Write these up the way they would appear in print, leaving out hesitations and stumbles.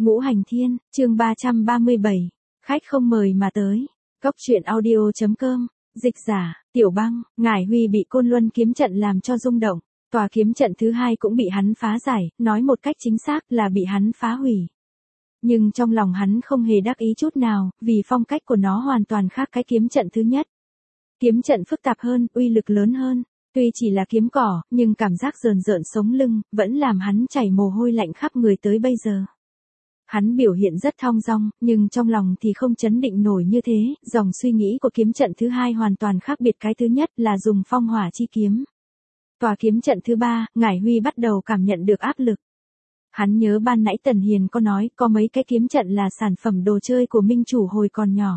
Ngũ Hành Thiên, chương 337, khách không mời mà tới. Cốc truyện audio.com, dịch giả, Tiểu Băng, Ngải Huy bị Côn Luân kiếm trận làm cho rung động. Tòa kiếm trận thứ hai cũng bị hắn phá giải, nói một cách chính xác là bị hắn phá hủy. Nhưng trong lòng hắn không hề đắc ý chút nào, vì phong cách của nó hoàn toàn khác cái kiếm trận thứ nhất. Kiếm trận phức tạp hơn, uy lực lớn hơn. Tuy chỉ là kiếm cỏ, nhưng cảm giác rờn rợn sống lưng, vẫn làm hắn chảy mồ hôi lạnh khắp người tới bây giờ. Hắn biểu hiện rất thong dong, nhưng trong lòng thì không chấn định nổi như thế, dòng suy nghĩ của kiếm trận thứ hai hoàn toàn khác biệt cái thứ nhất là dùng phong hỏa chi kiếm. Tòa kiếm trận thứ ba, Ngải Huy bắt đầu cảm nhận được áp lực. Hắn nhớ ban nãy Tần Hiền có nói có mấy cái kiếm trận là sản phẩm đồ chơi của minh chủ hồi còn nhỏ.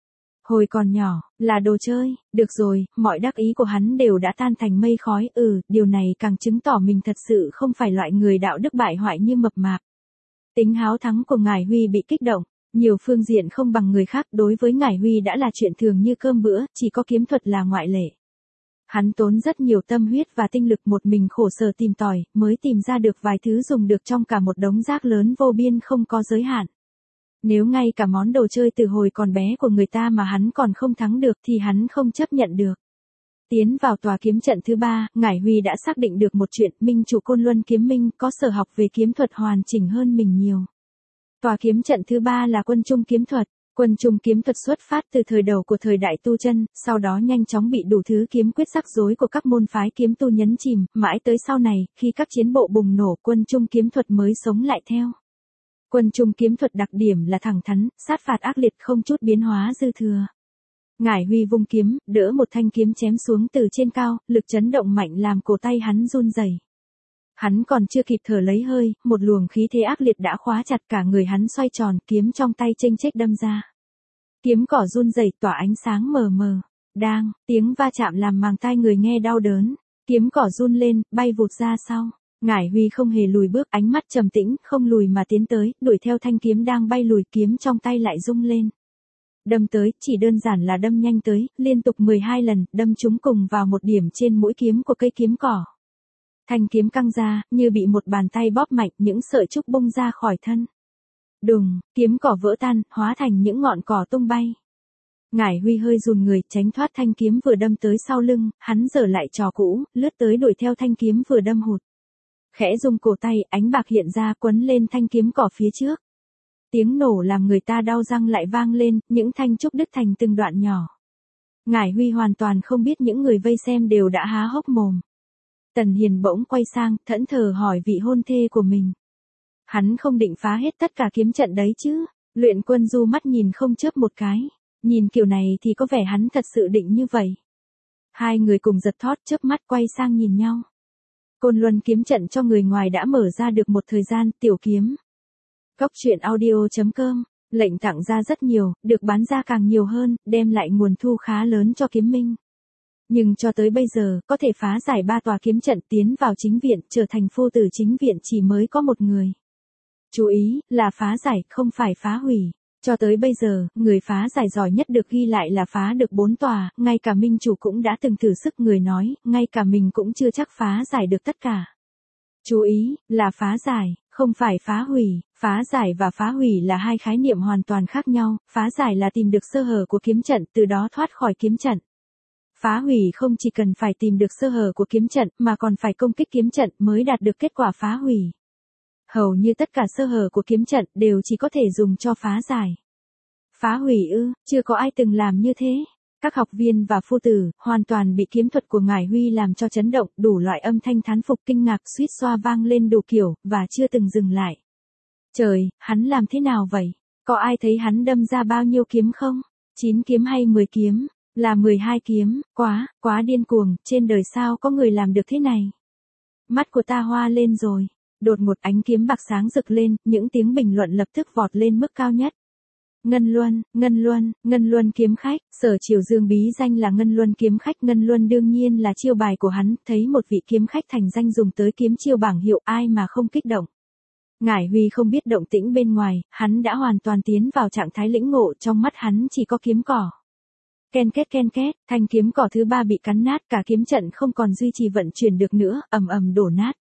Hồi còn nhỏ, là đồ chơi, được rồi, mọi đắc ý của hắn đều đã tan thành mây khói, điều này càng chứng tỏ mình thật sự không phải loại người đạo đức bại hoại như mập mạp. Tính háo thắng của Ngải Huy bị kích động, nhiều phương diện không bằng người khác đối với Ngải Huy đã là chuyện thường như cơm bữa, chỉ có kiếm thuật là ngoại lệ. Hắn tốn rất nhiều tâm huyết và tinh lực một mình khổ sở tìm tòi, mới tìm ra được vài thứ dùng được trong cả một đống rác lớn vô biên không có giới hạn. Nếu ngay cả món đồ chơi từ hồi còn bé của người ta mà hắn còn không thắng được thì hắn không chấp nhận được. Tiến vào tòa kiếm trận thứ ba, Ngải Huy đã xác định được một chuyện, minh chủ Côn Luân kiếm minh có sở học về kiếm thuật hoàn chỉnh hơn mình nhiều. Tòa kiếm trận thứ ba là Quân Trung kiếm thuật. Quân Trung kiếm thuật xuất phát từ thời đầu của thời đại tu chân, sau đó nhanh chóng bị đủ thứ kiếm quyết rắc rối của các môn phái kiếm tu nhấn chìm, mãi tới sau này, khi các chiến bộ bùng nổ, Quân Trung kiếm thuật mới sống lại theo. Quân Trung kiếm thuật đặc điểm là thẳng thắn, sát phạt ác liệt, không chút biến hóa dư thừa. Ngải Huy vung kiếm, đỡ một thanh kiếm chém xuống từ trên cao, lực chấn động mạnh làm cổ tay hắn run rẩy. Hắn còn chưa kịp thở lấy hơi, một luồng khí thế ác liệt đã khóa chặt cả người hắn xoay tròn, kiếm trong tay chênh chếch đâm ra. Kiếm cỏ run rẩy tỏa ánh sáng mờ mờ. Đang, tiếng va chạm làm màng tai người nghe đau đớn. Kiếm cỏ run lên, bay vụt ra sau. Ngải Huy không hề lùi bước, ánh mắt trầm tĩnh, không lùi mà tiến tới, đuổi theo thanh kiếm đang bay lùi, kiếm trong tay lại rung lên. Đâm tới, chỉ đơn giản là đâm nhanh tới, liên tục 12 lần, đâm chúng cùng vào một điểm trên mũi kiếm của cây kiếm cỏ. Thanh kiếm căng ra, như bị một bàn tay bóp mạnh, những sợi trúc bung ra khỏi thân. Đùng, kiếm cỏ vỡ tan, hóa thành những ngọn cỏ tung bay. Ngải Huy hơi run người, tránh thoát thanh kiếm vừa đâm tới sau lưng, hắn giở lại trò cũ, lướt tới đuổi theo thanh kiếm vừa đâm hụt. Khẽ rung cổ tay, ánh bạc hiện ra quấn lên thanh kiếm cỏ phía trước. Tiếng nổ làm người ta đau răng lại vang lên, những thanh trúc đứt thành từng đoạn nhỏ. Ngải Huy hoàn toàn không biết những người vây xem đều đã há hốc mồm. Tần Hiền bỗng quay sang, thẫn thờ hỏi vị hôn thê của mình. Hắn không định phá hết tất cả kiếm trận đấy chứ? Luyện Quân Du mắt nhìn không chớp một cái. Nhìn kiểu này thì có vẻ hắn thật sự định như vậy. Hai người cùng giật thót chớp mắt quay sang nhìn nhau. Côn Luân kiếm trận cho người ngoài đã mở ra được một thời gian, tiểu kiếm. Cốc truyện audio.com, lệnh tặng ra rất nhiều, được bán ra càng nhiều hơn, đem lại nguồn thu khá lớn cho kiếm minh. Nhưng cho tới bây giờ, có thể phá giải 3 tòa kiếm trận tiến vào chính viện, trở thành phu tử chính viện chỉ mới có một người. Chú ý, là phá giải, không phải phá hủy. Cho tới bây giờ, người phá giải giỏi nhất được ghi lại là phá được 4 tòa, ngay cả minh chủ cũng đã từng thử sức, người nói, ngay cả mình cũng chưa chắc phá giải được tất cả. Chú ý, là phá giải, không phải phá hủy. Phá giải và phá hủy là hai khái niệm hoàn toàn khác nhau, phá giải là tìm được sơ hở của kiếm trận, từ đó thoát khỏi kiếm trận. Phá hủy không chỉ cần phải tìm được sơ hở của kiếm trận, mà còn phải công kích kiếm trận mới đạt được kết quả phá hủy. Hầu như tất cả sơ hở của kiếm trận đều chỉ có thể dùng cho phá giải. Phá hủy chưa có ai từng làm như thế. Các học viên và phu tử, hoàn toàn bị kiếm thuật của Ngải Huy làm cho chấn động, đủ loại âm thanh thán phục kinh ngạc suýt xoa vang lên đủ kiểu, và chưa từng dừng lại. Trời, hắn làm thế nào vậy? Có ai thấy hắn đâm ra bao nhiêu kiếm không? 9 kiếm hay 10 kiếm? Là 12 kiếm, quá điên cuồng, trên đời sao có người làm được thế này? Mắt của ta hoa lên rồi. Đột ngột ánh kiếm bạc sáng rực lên, những tiếng bình luận lập tức vọt lên mức cao nhất. Ngân Luân kiếm khách, Sở Triều Dương bí danh là Ngân Luân kiếm khách. Ngân Luân đương nhiên là chiêu bài của hắn, thấy một vị kiếm khách thành danh dùng tới kiếm chiêu bảng hiệu, ai mà không kích động. Ngải Huy không biết động tĩnh bên ngoài, hắn đã hoàn toàn tiến vào trạng thái lĩnh ngộ, trong mắt hắn chỉ có kiếm cỏ. Ken két, thanh kiếm cỏ thứ ba bị cắn nát, cả kiếm trận không còn duy trì vận chuyển được nữa, ầm ầm đổ nát.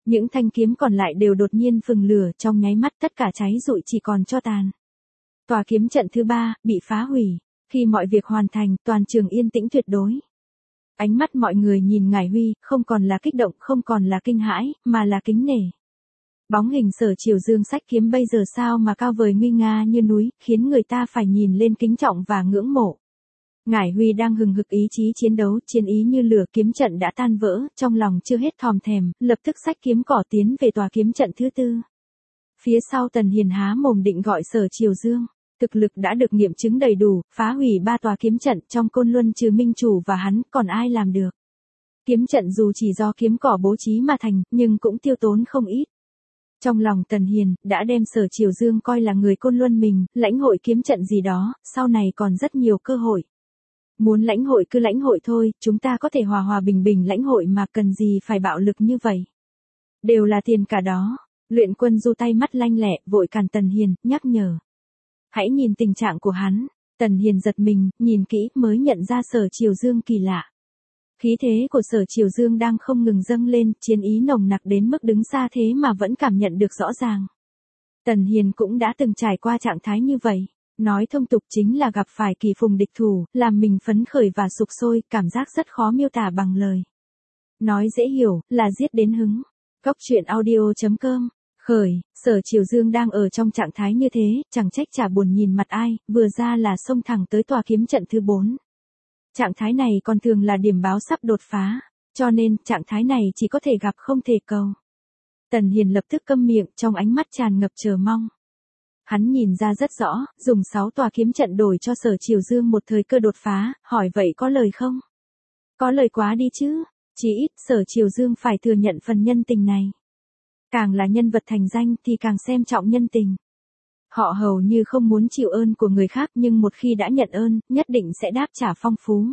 Những thanh kiếm còn lại đều đột nhiên phừng lửa, trong nháy mắt tất cả cháy rụi chỉ còn tro tàn. Tòa kiếm trận thứ 3 bị phá hủy. Khi mọi việc hoàn thành, toàn trường yên tĩnh tuyệt đối. Ánh mắt mọi người nhìn Ngải Huy, không còn là kích động, không còn là kinh hãi, mà là kính nể. Bóng hình Sở Triều Dương xách kiếm bây giờ sao mà cao vời nguy nga như núi, khiến người ta phải nhìn lên kính trọng và ngưỡng mộ. Ngải Huy đang hừng hực ý chí chiến đấu, chiến ý như lửa, kiếm trận đã tan vỡ, trong lòng chưa hết thòm thèm, lập tức xách kiếm cỏ tiến về tòa kiếm trận thứ 4. Phía sau Tần Hiền há mồm định gọi Sở Triều Dương. Thực lực đã được nghiệm chứng đầy đủ, phá hủy 3 tòa kiếm trận, trong Côn Luân trừ Minh Chủ và hắn, còn ai làm được. Kiếm trận dù chỉ do kiếm cỏ bố trí mà thành, nhưng cũng tiêu tốn không ít. Trong lòng Tần Hiền, đã đem Sở Triều Dương coi là người Côn Luân mình, lãnh hội kiếm trận gì đó, sau này còn rất nhiều cơ hội. Muốn lãnh hội cứ lãnh hội thôi, chúng ta có thể hòa hòa bình bình lãnh hội mà cần gì phải bạo lực như vậy. Đều là tiền cả đó. Luyện Quân Du tay mắt lanh lẹ, vội cản Tần Hiền, nhắc nhở. Hãy nhìn tình trạng của hắn. Tần Hiền giật mình, nhìn kỹ mới nhận ra Sở Triều Dương kỳ lạ. Khí thế của Sở Triều Dương đang không ngừng dâng lên, chiến ý nồng nặc đến mức đứng xa thế mà vẫn cảm nhận được rõ ràng. Tần Hiền cũng đã từng trải qua trạng thái như vậy. Nói thông tục chính là gặp phải kỳ phùng địch thủ, làm mình phấn khởi và sục sôi, cảm giác rất khó miêu tả bằng lời. Nói dễ hiểu, là giết đến hứng. Cốc truyện audio.com. Khởi, Sở Triều Dương đang ở trong trạng thái như thế, chẳng trách chả buồn nhìn mặt ai, vừa ra là xông thẳng tới tòa kiếm trận thứ 4. Trạng thái này còn thường là điểm báo sắp đột phá, cho nên trạng thái này chỉ có thể gặp không thể cầu. Tần Hiền lập tức câm miệng, trong ánh mắt tràn ngập chờ mong. Hắn nhìn ra rất rõ, dùng 6 tòa kiếm trận đổi cho Sở Triều Dương một thời cơ đột phá, hỏi vậy có lời không? Có lời quá đi chứ, chỉ ít Sở Triều Dương phải thừa nhận phần nhân tình này. Càng là nhân vật thành danh thì càng xem trọng nhân tình. Họ hầu như không muốn chịu ơn của người khác nhưng một khi đã nhận ơn, nhất định sẽ đáp trả phong phú.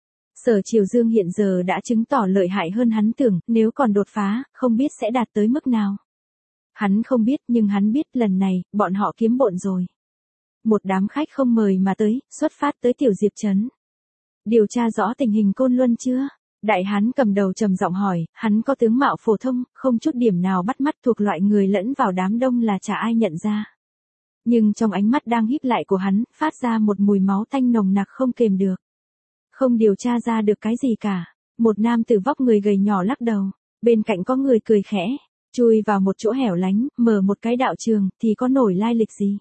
Sở Triều Dương hiện giờ đã chứng tỏ lợi hại hơn hắn tưởng, nếu còn đột phá, không biết sẽ đạt tới mức nào. Hắn không biết nhưng hắn biết lần này, bọn họ kiếm bộn rồi. Một đám khách không mời mà tới, xuất phát tới Tiểu Diệp Trấn. Điều tra rõ tình hình Côn Luân chưa? Đại hán cầm đầu trầm giọng hỏi, hắn có tướng mạo phổ thông, không chút điểm nào bắt mắt, thuộc loại người lẫn vào đám đông là chả ai nhận ra. Nhưng trong ánh mắt đang híp lại của hắn, phát ra một mùi máu tanh nồng nặc không kềm được. Không điều tra ra được cái gì cả. Một nam tử vóc người gầy nhỏ lắc đầu. Bên cạnh có người cười khẽ. Chui vào một chỗ hẻo lánh, mở một cái đạo trường, thì có nổi lai lịch gì?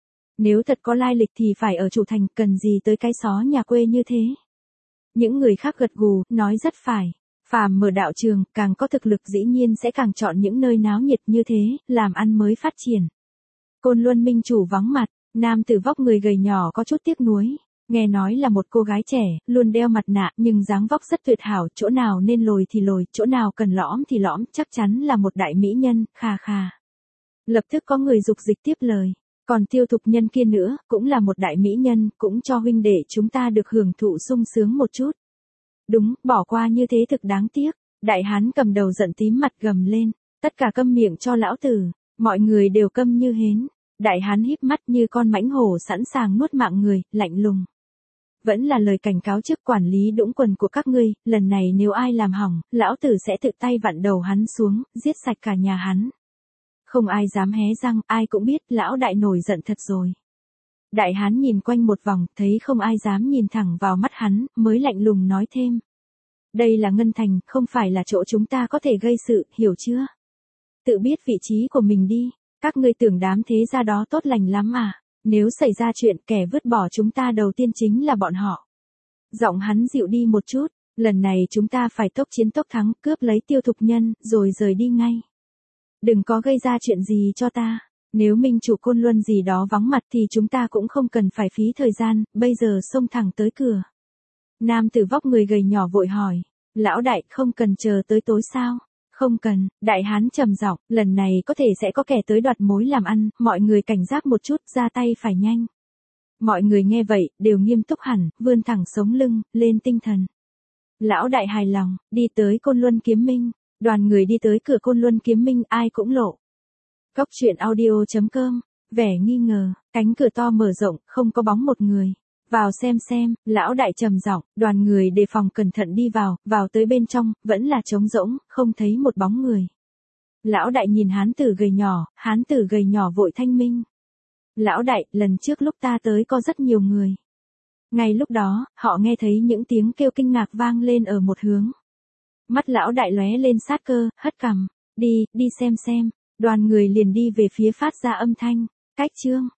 Nếu thật có lai lịch thì phải ở chủ thành, cần gì tới cái xó nhà quê như thế? Những người khác gật gù, nói rất phải. Phàm mở đạo trường, càng có thực lực dĩ nhiên sẽ càng chọn những nơi náo nhiệt như thế, làm ăn mới phát triển. Côn Luân Minh Chủ vắng mặt, nam tử vóc người gầy nhỏ có chút tiếc nuối. Nghe nói là một cô gái trẻ, luôn đeo mặt nạ, nhưng dáng vóc rất tuyệt hảo, chỗ nào nên lồi thì lồi, chỗ nào cần lõm thì lõm, chắc chắn là một đại mỹ nhân, khà khà. Lập tức có người dục dịch tiếp lời. Còn Tiêu Thục Nhân kia nữa, cũng là một đại mỹ nhân, cũng cho huynh đệ chúng ta được hưởng thụ sung sướng một chút. Đúng, bỏ qua như thế thực đáng tiếc. Đại hán cầm đầu giận tím mặt gầm lên. Tất cả câm miệng cho lão tử. Mọi người đều câm như hến. Đại hán híp mắt như con mãnh hổ sẵn sàng nuốt mạng người, lạnh lùng. Vẫn là lời cảnh cáo trước quản lý đũng quần của các ngươi, lần này nếu ai làm hỏng, lão tử sẽ tự tay vặn đầu hắn xuống, giết sạch cả nhà hắn. Không ai dám hé răng, ai cũng biết lão đại nổi giận thật rồi. Đại hán nhìn quanh một vòng, thấy không ai dám nhìn thẳng vào mắt hắn, mới lạnh lùng nói thêm. Đây là Ngân Thành, không phải là chỗ chúng ta có thể gây sự, hiểu chưa? Tự biết vị trí của mình đi, các ngươi tưởng đám thế gia đó tốt lành lắm à? Nếu xảy ra chuyện kẻ vứt bỏ chúng ta đầu tiên chính là bọn họ. Giọng hắn dịu đi một chút, lần này chúng ta phải tốc chiến tốc thắng, cướp lấy Tiêu Thục Nhân, rồi rời đi ngay. Đừng có gây ra chuyện gì cho ta. Nếu Minh Chủ Côn Luân gì đó vắng mặt thì chúng ta cũng không cần phải phí thời gian, bây giờ xông thẳng tới cửa. Nam tử vóc người gầy nhỏ vội hỏi, lão đại không cần chờ tới tối sao? Không cần, đại hán trầm giọng, lần này có thể sẽ có kẻ tới đoạt mối làm ăn, mọi người cảnh giác một chút, ra tay phải nhanh. Mọi người nghe vậy, đều nghiêm túc hẳn, vươn thẳng sống lưng, lên tinh thần. Lão đại hài lòng, đi tới Côn Luân Kiếm Minh. Đoàn người đi tới cửa Côn Luân Kiếm Minh ai cũng lộ. Cốc truyện audio.com, vẻ nghi ngờ, cánh cửa to mở rộng, không có bóng một người. Vào xem, lão đại trầm giọng, đoàn người đề phòng cẩn thận đi vào tới bên trong, vẫn là trống rỗng, không thấy một bóng người. Lão đại nhìn hán tử gầy nhỏ vội thanh minh. Lão đại, lần trước lúc ta tới có rất nhiều người. Ngay lúc đó, họ nghe thấy những tiếng kêu kinh ngạc vang lên ở một hướng. Mắt lão đại lóe lên sát cơ, hất cằm. Đi xem. Đoàn người liền đi về phía phát ra âm thanh. Cách chương